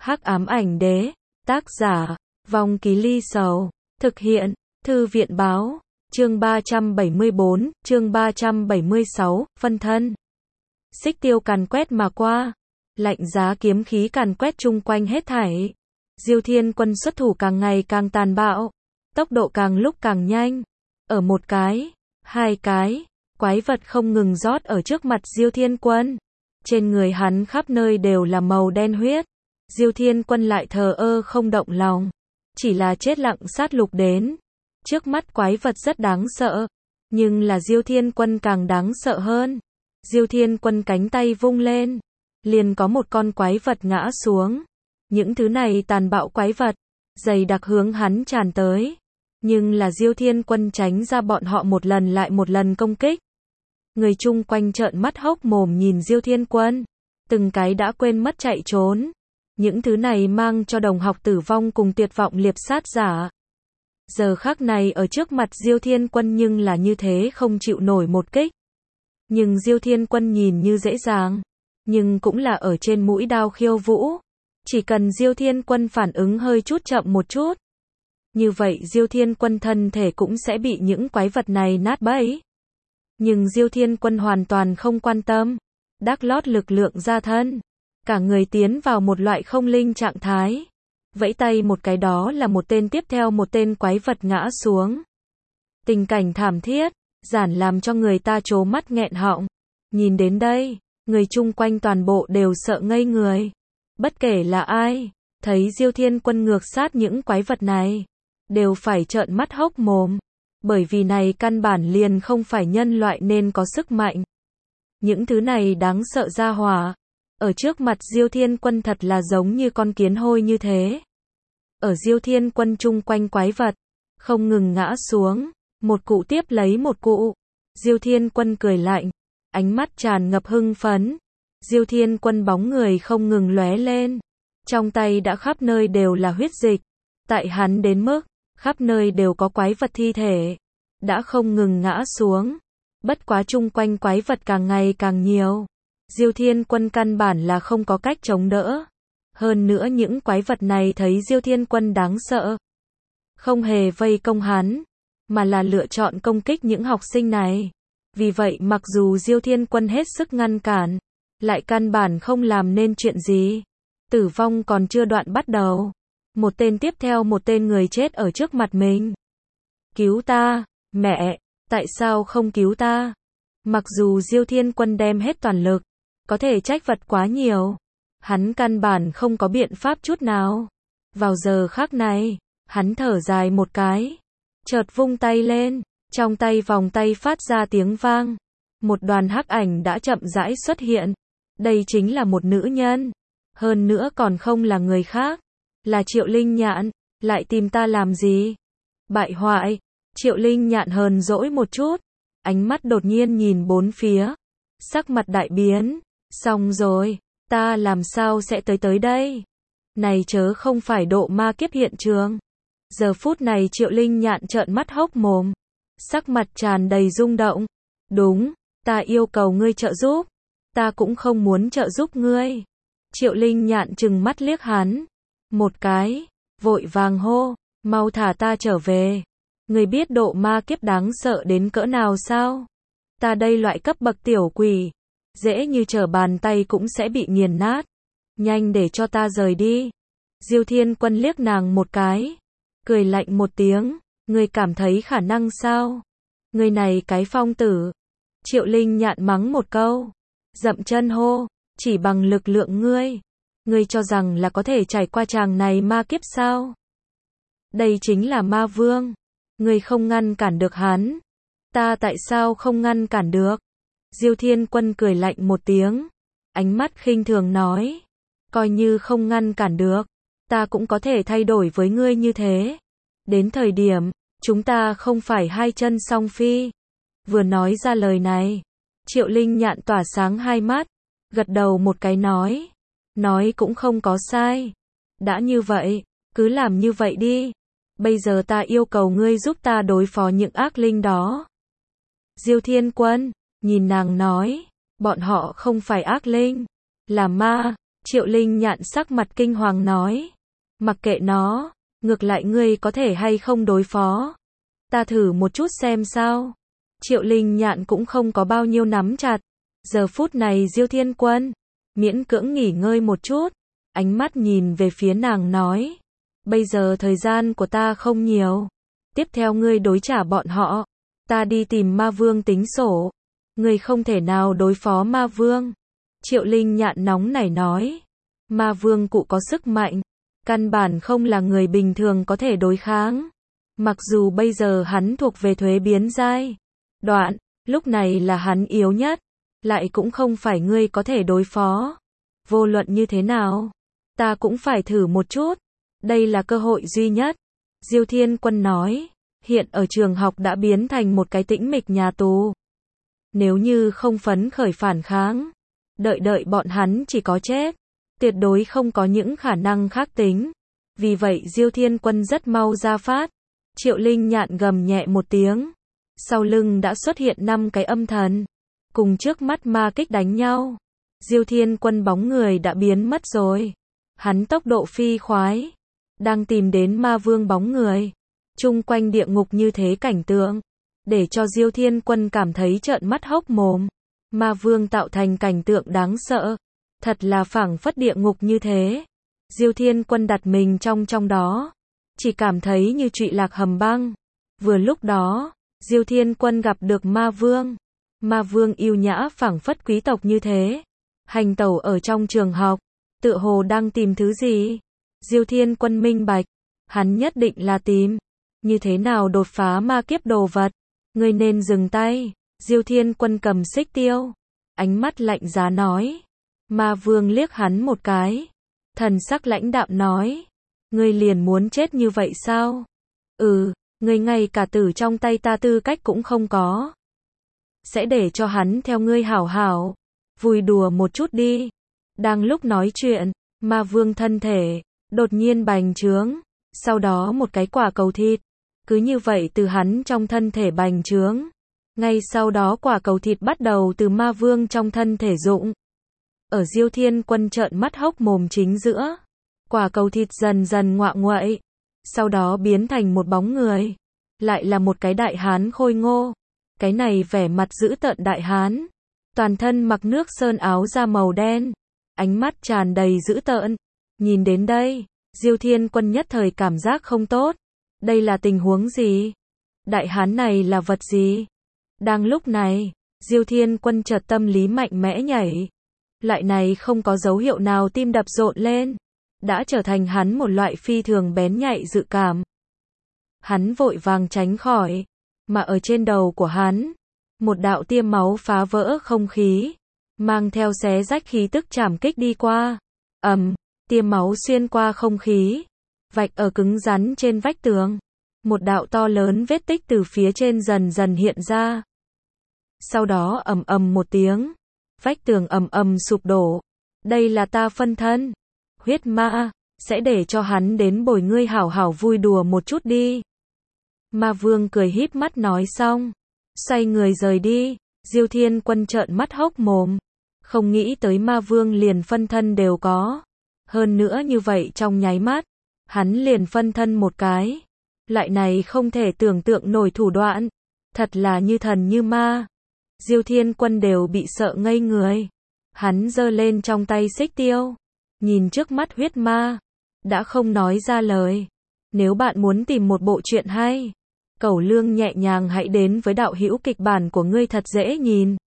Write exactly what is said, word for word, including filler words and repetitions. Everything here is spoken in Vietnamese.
Hắc ám ảnh đế, tác giả, Vong Ký Ly Sầu, thực hiện, Thư viện báo, chương ba trăm bảy mươi bốn, chương ba trăm bảy mươi sáu, phân thân. Xích tiêu càn quét mà qua, lạnh giá kiếm khí càn quét chung quanh hết thảy. Diêu Thiên Quân xuất thủ càng ngày càng tàn bạo, tốc độ càng lúc càng nhanh. Ở một cái, hai cái, quái vật không ngừng rót ở trước mặt Diêu Thiên Quân. Trên người hắn khắp nơi đều là màu đen huyết. Diêu Thiên Quân lại thờ ơ không động lòng, chỉ là chết lặng sát lục đến. Trước mắt quái vật rất đáng sợ, nhưng là Diêu Thiên Quân càng đáng sợ hơn. Diêu Thiên Quân cánh tay vung lên, liền có một con quái vật ngã xuống. Những thứ này tàn bạo quái vật, dày đặc hướng hắn tràn tới. Nhưng là Diêu Thiên Quân tránh ra bọn họ một lần lại một lần công kích. Người chung quanh trợn mắt hốc mồm nhìn Diêu Thiên Quân, từng cái đã quên mất chạy trốn. Những thứ này mang cho đồng học tử vong cùng tuyệt vọng liệp sát giả. Giờ khắc này ở trước mặt Diêu Thiên Quân nhưng là như thế không chịu nổi một kích. Nhưng Diêu Thiên Quân nhìn như dễ dàng, nhưng cũng là ở trên mũi đao khiêu vũ. Chỉ cần Diêu Thiên Quân phản ứng hơi chút chậm một chút, như vậy Diêu Thiên Quân thân thể cũng sẽ bị những quái vật này nát bấy. Nhưng Diêu Thiên Quân hoàn toàn không quan tâm, đắc lót lực lượng ra thân, cả người tiến vào một loại không linh trạng thái. Vẫy tay một cái đó là một tên tiếp theo một tên quái vật ngã xuống. Tình cảnh thảm thiết, giản làm cho người ta trố mắt nghẹn họng. Nhìn đến đây, người chung quanh toàn bộ đều sợ ngây người. Bất kể là ai, thấy Diêu Thiên Quân ngược sát những quái vật này, đều phải trợn mắt hốc mồm. Bởi vì này căn bản liền không phải nhân loại nên có sức mạnh. Những thứ này đáng sợ ra hỏa, ở trước mặt Diêu Thiên Quân thật là giống như con kiến hôi như thế. Ở Diêu Thiên Quân chung quanh quái vật, không ngừng ngã xuống, một cụ tiếp lấy một cụ. Diêu Thiên Quân cười lạnh, ánh mắt tràn ngập hưng phấn. Diêu Thiên Quân bóng người không ngừng lóe lên, trong tay đã khắp nơi đều là huyết dịch. Tại hắn đến mức, khắp nơi đều có quái vật thi thể, đã không ngừng ngã xuống. Bất quá chung quanh quái vật càng ngày càng nhiều. Diêu Thiên Quân căn bản là không có cách chống đỡ. Hơn nữa những quái vật này thấy Diêu Thiên Quân đáng sợ, không hề vây công hắn, mà là lựa chọn công kích những học sinh này. Vì vậy mặc dù Diêu Thiên Quân hết sức ngăn cản, lại căn bản không làm nên chuyện gì. Tử vong còn chưa đoạn bắt đầu, một tên tiếp theo một tên người chết ở trước mặt mình. Cứu ta, mẹ, tại sao không cứu ta? Mặc dù Diêu Thiên Quân đem hết toàn lực, có thể trách vật quá nhiều, hắn căn bản không có biện pháp chút nào. Vào giờ khắc này, hắn thở dài một cái, chợt vung tay lên, trong tay vòng tay phát ra tiếng vang. Một đoàn hắc ảnh đã chậm rãi xuất hiện. Đây chính là một nữ nhân, hơn nữa còn không là người khác, là Triệu Linh Nhạn. Lại tìm ta làm gì? Bại hoại. Triệu Linh Nhạn hờn dỗi một chút, ánh mắt đột nhiên nhìn bốn phía, sắc mặt đại biến. Xong rồi, ta làm sao sẽ tới tới đây? Này chớ không phải độ ma kiếp hiện trường. Giờ phút này Triệu Linh Nhạn trợn mắt hốc mồm, sắc mặt tràn đầy rung động. Đúng, ta yêu cầu ngươi trợ giúp. Ta cũng không muốn trợ giúp ngươi. Triệu Linh Nhạn trừng mắt liếc hắn một cái, vội vàng hô, mau thả ta trở về. Ngươi biết độ ma kiếp đáng sợ đến cỡ nào sao? Ta đây loại cấp bậc tiểu quỷ, dễ như trở bàn tay cũng sẽ bị nghiền nát. Nhanh để cho ta rời đi. Diêu Thiên Quân liếc nàng một cái, cười lạnh một tiếng, ngươi cảm thấy khả năng sao? Ngươi này cái phong tử. Triệu Linh Nhạn mắng một câu, dậm chân hô, chỉ bằng lực lượng ngươi, ngươi cho rằng là có thể trải qua tràng này ma kiếp sao? Đây chính là ma vương, ngươi không ngăn cản được hắn. Ta tại sao không ngăn cản được? Diêu Thiên Quân cười lạnh một tiếng, ánh mắt khinh thường nói, coi như không ngăn cản được, ta cũng có thể thay đổi với ngươi như thế. Đến thời điểm, chúng ta không phải hai chân song phi. Vừa nói ra lời này, Triệu Linh Nhạn tỏa sáng hai mắt, gật đầu một cái nói, nói cũng không có sai. Đã như vậy, cứ làm như vậy đi. Bây giờ ta yêu cầu ngươi giúp ta đối phó những ác linh đó. Diêu Thiên Quân nhìn nàng nói, bọn họ không phải ác linh, là ma. Triệu Linh Nhạn sắc mặt kinh hoàng nói. Mặc kệ nó, ngược lại ngươi có thể hay không đối phó. Ta thử một chút xem sao. Triệu Linh Nhạn cũng không có bao nhiêu nắm chặt. Giờ phút này Diêu Thiên Quân miễn cưỡng nghỉ ngơi một chút, ánh mắt nhìn về phía nàng nói. Bây giờ thời gian của ta không nhiều. Tiếp theo ngươi đối trả bọn họ. Ta đi tìm ma vương tính sổ. Ngươi không thể nào đối phó ma vương. Triệu Linh Nhạn nóng nảy nói. Ma vương cụ có sức mạnh. Căn bản không là người bình thường có thể đối kháng. Mặc dù bây giờ hắn thuộc về thuế biến giai đoạn, lúc này là hắn yếu nhất. Lại cũng không phải ngươi có thể đối phó. Vô luận như thế nào, ta cũng phải thử một chút. Đây là cơ hội duy nhất. Diêu Thiên Quân nói. Hiện ở trường học đã biến thành một cái tĩnh mịch nhà tù. Nếu như không phấn khởi phản kháng, đợi đợi bọn hắn chỉ có chết. Tuyệt đối không có những khả năng khác tính. Vì vậy Diêu Thiên Quân rất mau ra phát. Triệu Linh Nhạn gầm nhẹ một tiếng. Sau lưng đã xuất hiện năm cái âm thần. Cùng trước mắt ma kích đánh nhau. Diêu Thiên Quân bóng người đã biến mất rồi. Hắn tốc độ phi khoái. Đang tìm đến ma vương bóng người. Chung quanh địa ngục như thế cảnh tượng. Để cho Diêu Thiên Quân cảm thấy trợn mắt hốc mồm. Ma vương tạo thành cảnh tượng đáng sợ. Thật là phảng phất địa ngục như thế. Diêu Thiên Quân đặt mình trong trong đó. Chỉ cảm thấy như trụy lạc hầm băng. Vừa lúc đó, Diêu Thiên Quân gặp được ma vương. Ma vương yêu nhã phảng phất quý tộc như thế. Hành tẩu ở trong trường học. Tựa hồ đang tìm thứ gì. Diêu Thiên Quân minh bạch. Hắn nhất định là tìm. Như thế nào đột phá ma kiếp đồ vật. Ngươi nên dừng tay. Diêu Thiên Quân cầm xích tiêu. Ánh mắt lạnh giá nói. Ma vương liếc hắn một cái. Thần sắc lãnh đạm nói. Ngươi liền muốn chết như vậy sao? Ừ, ngươi ngay cả tử trong tay ta tư cách cũng không có. Sẽ để cho hắn theo ngươi hảo hảo. Vui đùa một chút đi. Đang lúc nói chuyện, ma vương thân thể đột nhiên bành trướng. Sau đó một cái quả cầu thịt. Cứ như vậy từ hắn trong thân thể bành trướng. Ngay sau đó quả cầu thịt bắt đầu từ ma vương trong thân thể rụng. Ở Diêu Thiên Quân trợn mắt hốc mồm chính giữa. Quả cầu thịt dần dần ngoạ nguậy. Sau đó biến thành một bóng người. Lại là một cái đại hán khôi ngô. Cái này vẻ mặt dữ tợn đại hán. Toàn thân mặc nước sơn áo da màu đen. Ánh mắt tràn đầy dữ tợn. Nhìn đến đây, Diêu Thiên Quân nhất thời cảm giác không tốt. Đây là tình huống gì? Đại hán này là vật gì? Đang lúc này, Diêu Thiên Quân chợt tâm lý mạnh mẽ nhảy. Lại này không có dấu hiệu nào tim đập rộn lên. Đã trở thành hắn một loại phi thường bén nhạy dự cảm. Hắn vội vàng tránh khỏi. Mà ở trên đầu của hắn, một đạo tia máu phá vỡ không khí. Mang theo xé rách khí tức chảm kích đi qua. Ầm, tia máu xuyên qua không khí. Vạch ở cứng rắn trên vách tường. Một đạo to lớn vết tích từ phía trên dần dần hiện ra. Sau đó ầm ầm một tiếng. Vách tường ầm ầm sụp đổ. Đây là ta phân thân. Huyết ma, sẽ để cho hắn đến bồi ngươi hảo hảo vui đùa một chút đi. Ma vương cười híp mắt nói xong. Xoay người rời đi. Diêu Thiên Quân trợn mắt hốc mồm. Không nghĩ tới ma vương liền phân thân đều có. Hơn nữa như vậy trong nháy mắt. Hắn liền phân thân một cái. Lại này không thể tưởng tượng nổi thủ đoạn. Thật là như thần như ma. Diêu Thiên Quân đều bị sợ ngây người. Hắn giơ lên trong tay xích tiêu. Nhìn trước mắt huyết ma. Đã không nói ra lời. Nếu bạn muốn tìm một bộ truyện hay. Cẩu Lương nhẹ nhàng hãy đến với đạo hữu kịch bản của ngươi thật dễ nhìn.